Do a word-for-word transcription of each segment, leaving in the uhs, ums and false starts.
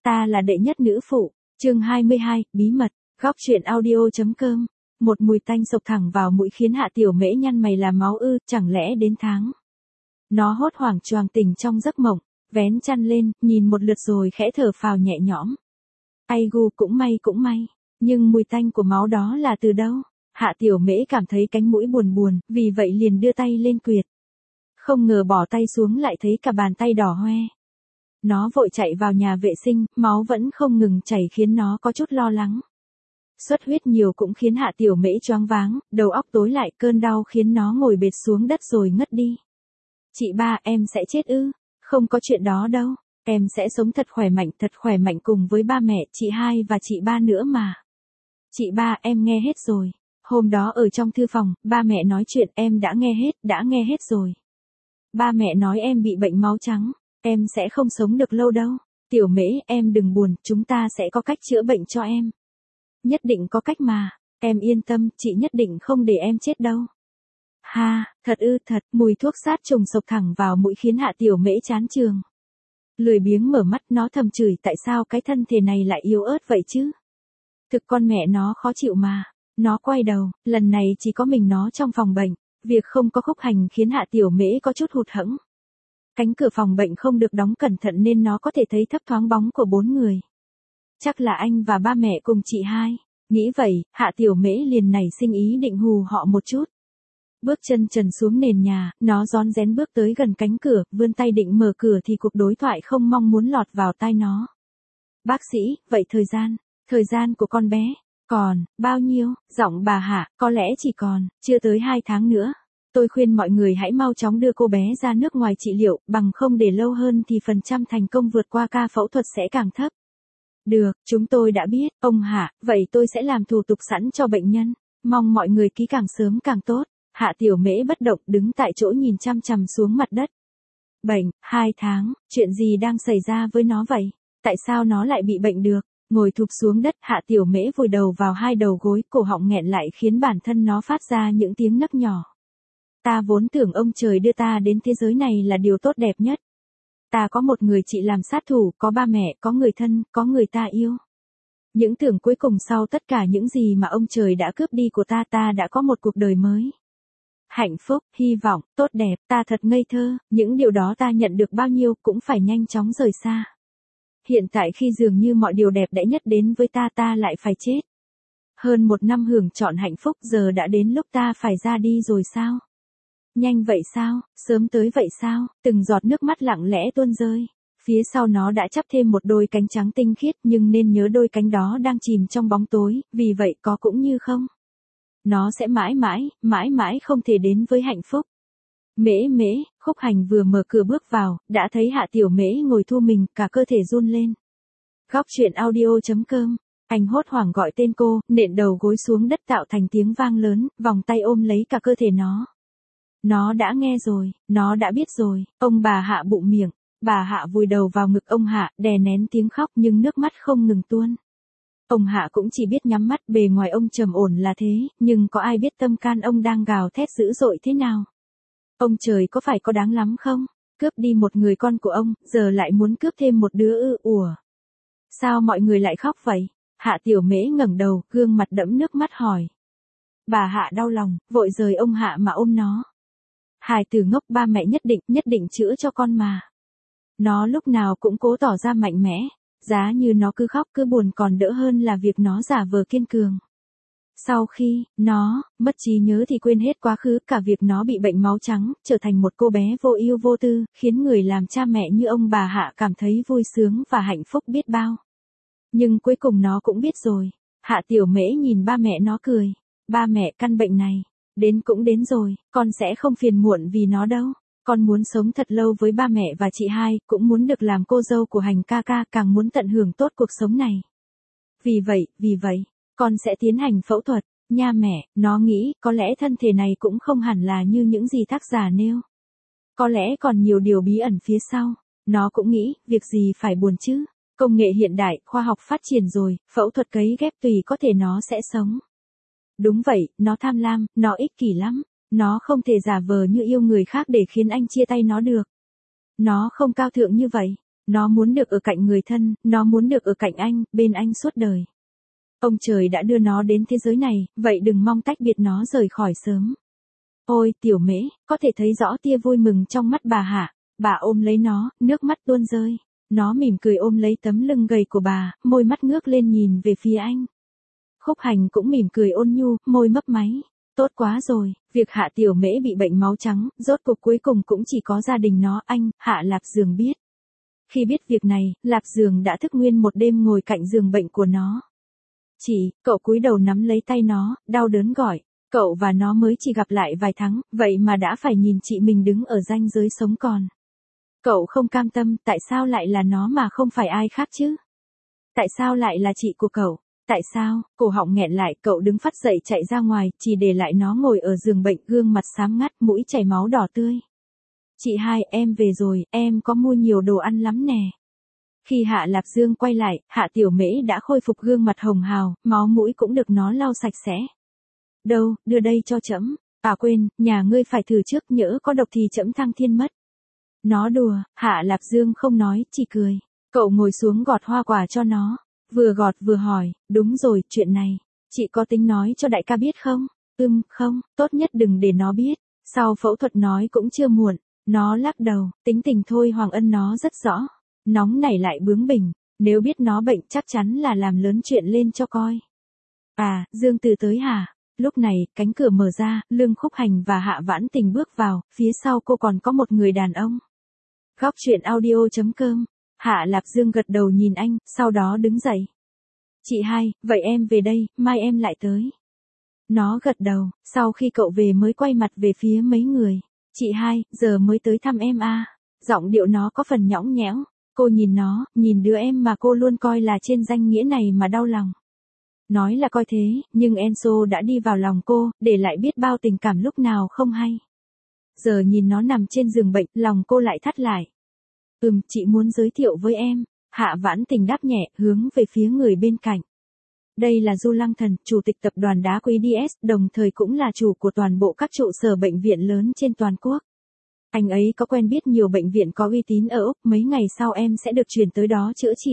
Ta là đệ nhất nữ phụ, chương hai mươi hai, bí mật, góc truyện audio.com. Một mùi tanh sộc thẳng vào mũi khiến Hạ Tiểu Mễ nhăn mày là máu ư, chẳng lẽ đến tháng. Nó hốt hoảng choàng tỉnh trong giấc mộng, vén chăn lên, nhìn một lượt rồi khẽ thở phào nhẹ nhõm. Ai gu, cũng may cũng may, nhưng mùi tanh của máu đó là từ đâu? Hạ Tiểu Mễ cảm thấy cánh mũi buồn buồn, vì vậy liền đưa tay lên quyệt. Không ngờ bỏ tay xuống lại thấy cả bàn tay đỏ hoe. Nó vội chạy vào nhà vệ sinh, máu vẫn không ngừng chảy khiến nó có chút lo lắng. Xuất huyết nhiều cũng khiến Hạ Tiểu Mễ choáng váng, đầu óc tối lại, cơn đau khiến nó ngồi bệt xuống đất rồi ngất đi. Chị ba, em sẽ chết ư? Không có chuyện đó đâu, em sẽ sống thật khỏe mạnh, thật khỏe mạnh cùng với ba mẹ, chị hai và chị ba nữa mà. Chị ba, em nghe hết rồi. Hôm đó ở trong thư phòng, ba mẹ nói chuyện, em đã nghe hết, đã nghe hết rồi. Ba mẹ nói em bị bệnh máu trắng, em sẽ không sống được lâu đâu. Tiểu Mễ, em đừng buồn, chúng ta sẽ có cách chữa bệnh cho em. Nhất định có cách mà, em yên tâm, chị nhất định không để em chết đâu. Ha, thật ư, thật, mùi thuốc sát trùng sộc thẳng vào mũi khiến Hạ Tiểu Mễ chán chường. Lười biếng mở mắt, nó thầm chửi tại sao cái thân thể này lại yếu ớt vậy chứ. Thực con mẹ nó khó chịu mà. Nó quay đầu, lần này chỉ có mình nó trong phòng bệnh, việc không có Khúc Hành khiến Hạ Tiểu Mễ có chút hụt hẫng. Cánh cửa phòng bệnh không được đóng cẩn thận nên nó có thể thấy thấp thoáng bóng của bốn người. Chắc là anh và ba mẹ cùng chị hai. Nghĩ vậy, Hạ Tiểu Mễ liền nảy sinh ý định hù họ một chút. Bước chân trần xuống nền nhà, nó rón rén bước tới gần cánh cửa, vươn tay định mở cửa thì cuộc đối thoại không mong muốn lọt vào tai nó. Bác sĩ, vậy thời gian, thời gian của con bé, còn, bao nhiêu? Giọng bà Hạ, có lẽ chỉ còn, chưa tới hai tháng nữa. Tôi khuyên mọi người hãy mau chóng đưa cô bé ra nước ngoài trị liệu, bằng không để lâu hơn thì phần trăm thành công vượt qua ca phẫu thuật sẽ càng thấp. Được, chúng tôi đã biết, ông Hạ, vậy tôi sẽ làm thủ tục sẵn cho bệnh nhân. Mong mọi người ký càng sớm càng tốt. Hạ Tiểu Mễ bất động đứng tại chỗ nhìn chăm chăm xuống mặt đất. Bệnh, hai tháng, chuyện gì đang xảy ra với nó vậy? Tại sao nó lại bị bệnh được? Ngồi thụp xuống đất, Hạ Tiểu Mễ vùi đầu vào hai đầu gối, cổ họng nghẹn lại khiến bản thân nó phát ra những tiếng nấc nhỏ. Ta vốn tưởng ông trời đưa ta đến thế giới này là điều tốt đẹp nhất. Ta có một người chị làm sát thủ, có ba mẹ, có người thân, có người ta yêu. Những tưởng cuối cùng sau tất cả những gì mà ông trời đã cướp đi của ta, ta đã có một cuộc đời mới. Hạnh phúc, hy vọng, tốt đẹp, ta thật ngây thơ, những điều đó ta nhận được bao nhiêu cũng phải nhanh chóng rời xa. Hiện tại khi dường như mọi điều đẹp đẽ nhất đến với ta ta lại phải chết. Hơn một năm hưởng trọn hạnh phúc giờ đã đến lúc ta phải ra đi rồi sao? Nhanh vậy sao, sớm tới vậy sao, từng giọt nước mắt lặng lẽ tuôn rơi. Phía sau nó đã chắp thêm một đôi cánh trắng tinh khiết nhưng nên nhớ đôi cánh đó đang chìm trong bóng tối, vì vậy có cũng như không. Nó sẽ mãi mãi, mãi mãi không thể đến với hạnh phúc. Mễ mễ, Khúc Hành vừa mở cửa bước vào, đã thấy Hạ Tiểu Mễ ngồi thu mình, cả cơ thể run lên. Góc truyện audio.com, anh hốt hoảng gọi tên cô, nện đầu gối xuống đất tạo thành tiếng vang lớn, vòng tay ôm lấy cả cơ thể nó. Nó đã nghe rồi, nó đã biết rồi, ông bà Hạ bụng miệng, bà Hạ vùi đầu vào ngực ông Hạ, đè nén tiếng khóc nhưng nước mắt không ngừng tuôn. Ông Hạ cũng chỉ biết nhắm mắt, bề ngoài ông trầm ổn là thế, nhưng có ai biết tâm can ông đang gào thét dữ dội thế nào. Ông trời có phải có đáng lắm không? Cướp đi một người con của ông, giờ lại muốn cướp thêm một đứa ư, ủa. Sao mọi người lại khóc vậy? Hạ Tiểu Mễ ngẩng đầu, gương mặt đẫm nước mắt hỏi. Bà Hạ đau lòng, vội rời ông Hạ mà ôm nó. Hài tử ngốc, ba mẹ nhất định, nhất định chữa cho con mà. Nó lúc nào cũng cố tỏ ra mạnh mẽ, giá như nó cứ khóc cứ buồn còn đỡ hơn là việc nó giả vờ kiên cường. Sau khi, nó, mất trí nhớ thì quên hết quá khứ, cả việc nó bị bệnh máu trắng, trở thành một cô bé vô ưu vô tư, khiến người làm cha mẹ như ông bà Hạ cảm thấy vui sướng và hạnh phúc biết bao. Nhưng cuối cùng nó cũng biết rồi. Hạ Tiểu Mễ nhìn ba mẹ nó cười. Ba mẹ, căn bệnh này, đến cũng đến rồi, con sẽ không phiền muộn vì nó đâu. Con muốn sống thật lâu với ba mẹ và chị hai, cũng muốn được làm cô dâu của Hành ca ca, càng muốn tận hưởng tốt cuộc sống này. Vì vậy, vì vậy, con sẽ tiến hành phẫu thuật. Nha mẹ, nó nghĩ, có lẽ thân thể này cũng không hẳn là như những gì tác giả nêu. Có lẽ còn nhiều điều bí ẩn phía sau. Nó cũng nghĩ, việc gì phải buồn chứ. Công nghệ hiện đại, khoa học phát triển rồi, phẫu thuật cấy ghép tùy có thể nó sẽ sống. Đúng vậy, nó tham lam, nó ích kỷ lắm. Nó không thể giả vờ như yêu người khác để khiến anh chia tay nó được. Nó không cao thượng như vậy. Nó muốn được ở cạnh người thân, nó muốn được ở cạnh anh, bên anh suốt đời. Ông trời đã đưa nó đến thế giới này, vậy đừng mong tách biệt nó rời khỏi sớm. Ôi, tiểu mễ, có thể thấy rõ tia vui mừng trong mắt bà Hạ. Bà ôm lấy nó, nước mắt tuôn rơi. Nó mỉm cười ôm lấy tấm lưng gầy của bà, môi mắt ngước lên nhìn về phía anh. Khúc Hành cũng mỉm cười ôn nhu, môi mấp máy. Tốt quá rồi, việc Hạ tiểu mễ bị bệnh máu trắng, rốt cuộc cuối cùng cũng chỉ có gia đình nó, anh, Hạ Lạp Giường biết. Khi biết việc này, Lạp Giường đã thức nguyên một đêm ngồi cạnh giường bệnh của nó. Chị, cậu cúi đầu nắm lấy tay nó, đau đớn gọi. Cậu và nó mới chỉ gặp lại vài tháng, vậy mà đã phải nhìn chị mình đứng ở ranh giới sống còn. Cậu không cam tâm, tại sao lại là nó mà không phải ai khác chứ? Tại sao lại là chị của cậu? Tại sao? Cổ họng nghẹn lại, cậu đứng phắt dậy chạy ra ngoài, chỉ để lại nó ngồi ở giường bệnh, gương mặt xám ngắt, mũi chảy máu đỏ tươi. Chị hai, em về rồi, em có mua nhiều đồ ăn lắm nè. Khi Hạ Lạp Dương quay lại, Hạ Tiểu Mễ đã khôi phục gương mặt hồng hào, máu mũi cũng được nó lau sạch sẽ. Đâu, đưa đây cho trẫm. À quên, nhà ngươi phải thử trước, nhỡ có độc thì trẫm thăng thiên mất. Nó đùa, Hạ Lạp Dương không nói, chỉ cười. Cậu ngồi xuống gọt hoa quả cho nó. Vừa gọt vừa hỏi, đúng rồi, chuyện này, chị có tính nói cho đại ca biết không? Ừm, không, tốt nhất đừng để nó biết. Sau phẫu thuật nói cũng chưa muộn. Nó lắc đầu, tính tình thôi Hoàng Ân nó rất rõ. Nóng nảy lại bướng bỉnh, nếu biết nó bệnh chắc chắn là làm lớn chuyện lên cho coi. À, Dương Từ tới hả? Lúc này, cánh cửa mở ra, Lương Khúc Hành và Hạ Vãn Tình bước vào, phía sau cô còn có một người đàn ông. Góc truyện audio chấm com. Hạ Lạp Dương gật đầu nhìn anh, sau đó đứng dậy. Chị hai, vậy em về đây, mai em lại tới. Nó gật đầu, sau khi cậu về mới quay mặt về phía mấy người. Chị hai, giờ mới tới thăm em à. Giọng điệu nó có phần nhõng nhẽo. Cô nhìn nó, nhìn đứa em mà cô luôn coi là trên danh nghĩa này mà đau lòng. Nói là coi thế, nhưng Enzo đã đi vào lòng cô, để lại biết bao tình cảm lúc nào không hay. Giờ nhìn nó nằm trên giường bệnh, lòng cô lại thắt lại. Ừm, chị muốn giới thiệu với em. Hạ Vãn Tình đáp nhẹ, hướng về phía người bên cạnh. Đây là Du Lăng Thần, chủ tịch tập đoàn đá quý đê ét, đồng thời cũng là chủ của toàn bộ các trụ sở bệnh viện lớn trên toàn quốc. Anh ấy có quen biết nhiều bệnh viện có uy tín ở Úc, mấy ngày sau em sẽ được chuyển tới đó chữa trị.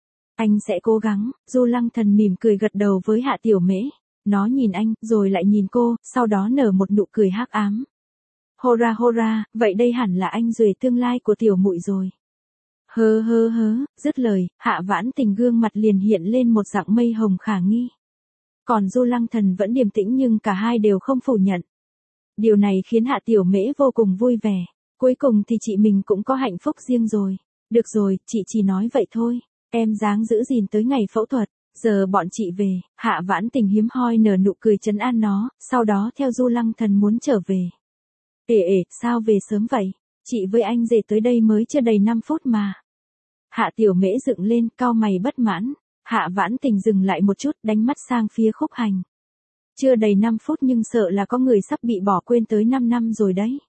Anh sẽ cố gắng. Du Lăng Thần mỉm cười gật đầu với Hạ Tiểu Mễ. Nó nhìn anh, rồi lại nhìn cô, sau đó nở một nụ cười hắc ám. Hora hora, vậy đây hẳn là anh Duệ tương lai của tiểu muội rồi. Hơ hơ hớ, dứt lời, Hạ Vãn Tình gương mặt liền hiện lên một dạng mây hồng khả nghi. Còn Du Lăng Thần vẫn điềm tĩnh nhưng cả hai đều không phủ nhận. Điều này khiến Hạ Tiểu Mễ vô cùng vui vẻ. Cuối cùng thì chị mình cũng có hạnh phúc riêng rồi. Được rồi, chị chỉ nói vậy thôi. Em dáng giữ gìn tới ngày phẫu thuật. Giờ bọn chị về. Hạ Vãn Tình hiếm hoi nở nụ cười trấn an nó, sau đó theo Du Lăng Thần muốn trở về. Ê ê, sao về sớm vậy? Chị với anh rể tới đây mới chưa đầy năm phút mà. Hạ Tiểu Mễ dựng lên, cau mày bất mãn. Hạ Vãn Tình dừng lại một chút, đánh mắt sang phía Khúc Hành. Chưa đầy năm phút nhưng sợ là có người sắp bị bỏ quên tới năm năm rồi đấy.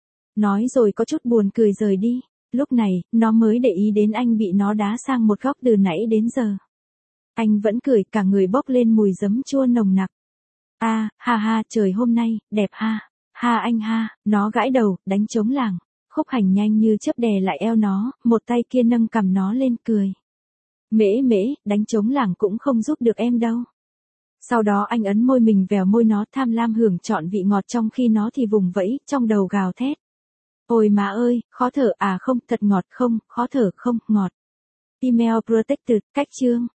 Nói rồi có chút buồn cười rời đi. Lúc này, nó mới để ý đến anh bị nó đá sang một góc từ nãy đến giờ. Anh vẫn cười, cả người bốc lên mùi giấm chua nồng nặc. À, ha ha, trời hôm nay, đẹp ha. Ha anh ha, nó gãi đầu, đánh trống lảng. Khúc Hành nhanh như chớp đè lại eo nó, một tay kia nâng cầm nó lên cười. Mễ mễ, đánh trống lảng cũng không giúp được em đâu. Sau đó anh ấn môi mình vèo môi nó, tham lam hưởng trọn vị ngọt, trong khi nó thì vùng vẫy, trong đầu gào thét. Ôi má ơi, khó thở à? Không, thật ngọt. Không, khó thở không, ngọt. Email protected, cách chương.